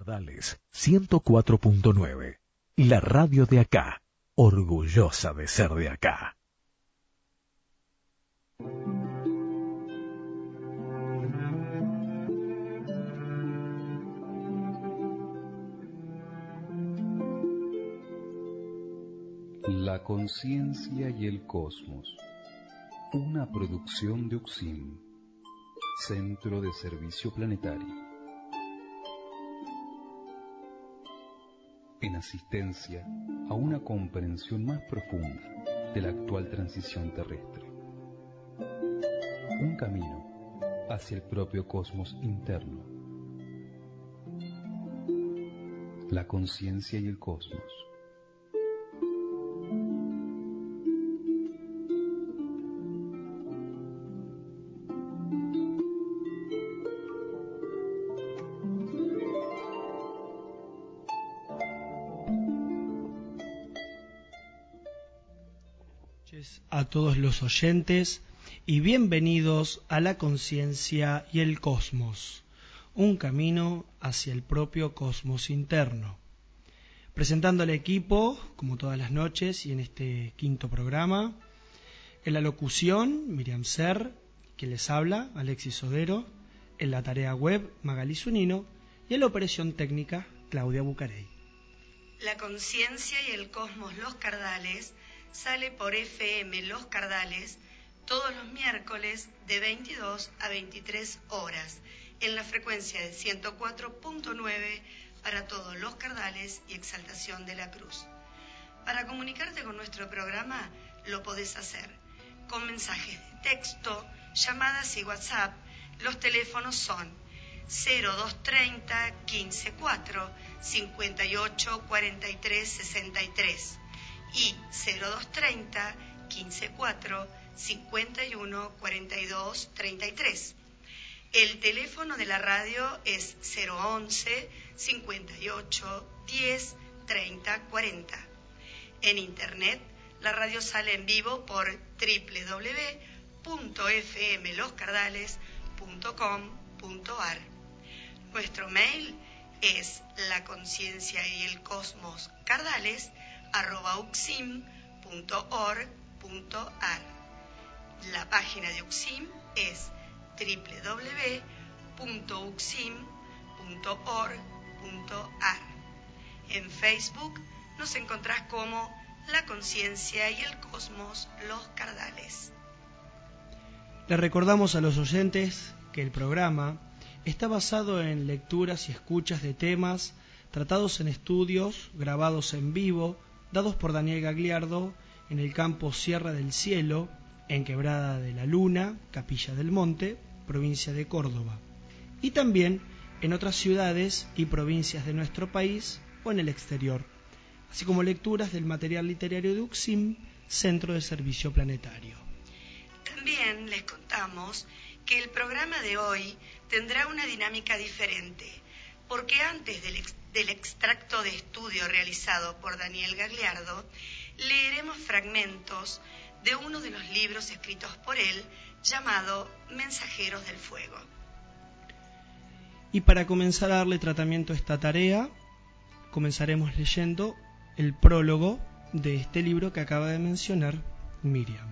Cardales 104.9, la radio de acá, orgullosa de ser de acá. La conciencia y el cosmos, una producción de UXIM, Centro de Servicio Planetario, en asistencia a una comprensión más profunda de la actual transición terrestre. Un camino hacia el propio cosmos interno. La conciencia y el cosmos. A todos los oyentes y bienvenidos a La Conciencia y el Cosmos, un camino hacia el propio cosmos interno. Presentando al equipo, como todas las noches y en este quinto programa, en la locución, Miriam Ser, quien les habla, Alexis Sodero, en la tarea web, Magalí Zunino, y en la operación técnica, Claudia Bucarey. La Conciencia y el Cosmos Los Cardales sale por FM Los Cardales todos los miércoles de 22 a 23 horas en la frecuencia de 104.9 para todos Los Cardales y Exaltación de la Cruz. Para comunicarte con nuestro programa lo podés hacer con mensajes de texto, llamadas y WhatsApp. Los teléfonos son 0230 154 58 43 63 y 0230 154 51 42 33. El teléfono de la radio es 011 58 10 30 40. En internet, la radio sale en vivo por www.fmloscardales.com.ar. Nuestro mail es laconcienciayelcosmoscardales@uxim.org.ar. La página de UXIM es www.uxim.org.ar. En Facebook nos encontrás como La Conciencia y el Cosmos Los Cardales. Les recordamos a los oyentes que el programa está basado en lecturas y escuchas de temas tratados en estudios, grabados en vivo, dados por Daniel Gagliardo en el campo Sierra del Cielo, en Quebrada de la Luna, Capilla del Monte, provincia de Córdoba, y también en otras ciudades y provincias de nuestro país o en el exterior, así como lecturas del material literario de UXIM, Centro de Servicio Planetario. También les contamos que el programa de hoy tendrá una dinámica diferente, porque antes del extracto de estudio realizado por Daniel Gagliardo, leeremos fragmentos de uno de los libros escritos por él, llamado Mensajeros del Fuego. Y para comenzar a darle tratamiento a esta tarea, comenzaremos leyendo el prólogo de este libro que acaba de mencionar Miriam.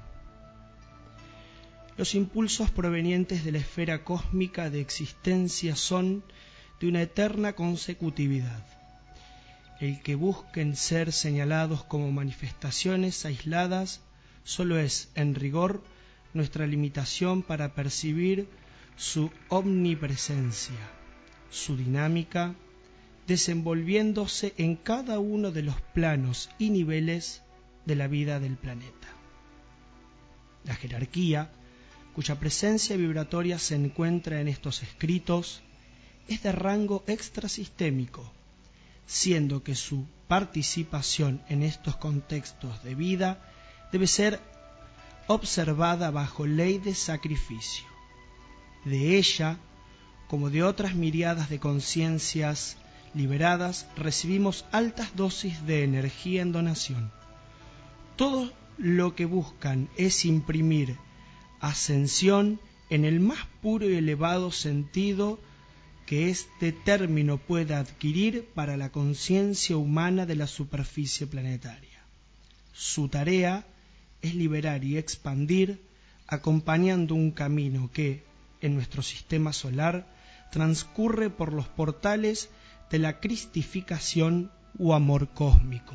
Los impulsos provenientes de la esfera cósmica de existencia son de una eterna consecutividad. El que busquen ser señalados como manifestaciones aisladas solo es, en rigor, nuestra limitación para percibir su omnipresencia, su dinámica, desenvolviéndose en cada uno de los planos y niveles de la vida del planeta. La jerarquía, cuya presencia vibratoria se encuentra en estos escritos, es de rango extrasistémico, siendo que su participación en estos contextos de vida debe ser observada bajo ley de sacrificio. De ella, como de otras miriadas de conciencias liberadas, recibimos altas dosis de energía en donación. Todo lo que buscan es imprimir ascensión en el más puro y elevado sentido que este término pueda adquirir para la conciencia humana de la superficie planetaria. Su tarea es liberar y expandir, acompañando un camino que, en nuestro sistema solar, transcurre por los portales de la cristificación o amor cósmico.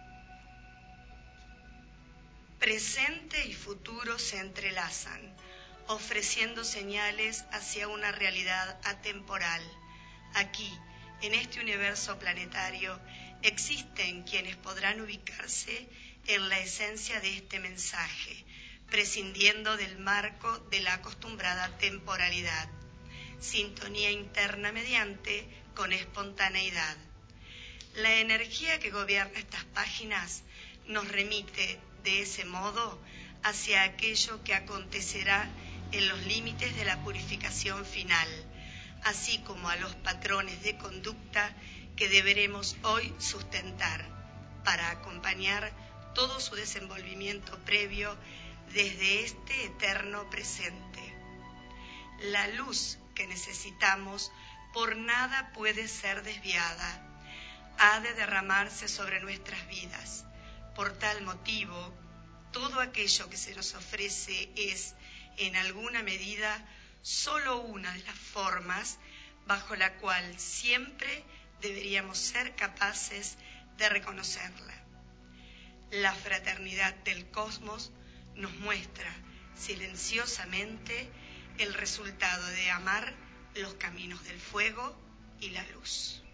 Presente y futuro se entrelazan, ofreciendo señales hacia una realidad atemporal. Aquí, en este universo planetario, existen quienes podrán ubicarse en la esencia de este mensaje, prescindiendo del marco de la acostumbrada temporalidad. Sintonía interna mediante con espontaneidad. La energía que gobierna estas páginas nos remite de ese modo hacia aquello que acontecerá en los límites de la purificación final, así como a los patrones de conducta que deberemos hoy sustentar para acompañar todo su desenvolvimiento previo desde este eterno presente. La luz que necesitamos por nada puede ser desviada, ha de derramarse sobre nuestras vidas. Por tal motivo, todo aquello que se nos ofrece es, en alguna medida, solo una de las formas bajo la cual siempre deberíamos ser capaces de reconocerla. La fraternidad del cosmos nos muestra silenciosamente el resultado de amar los caminos del fuego y la luz.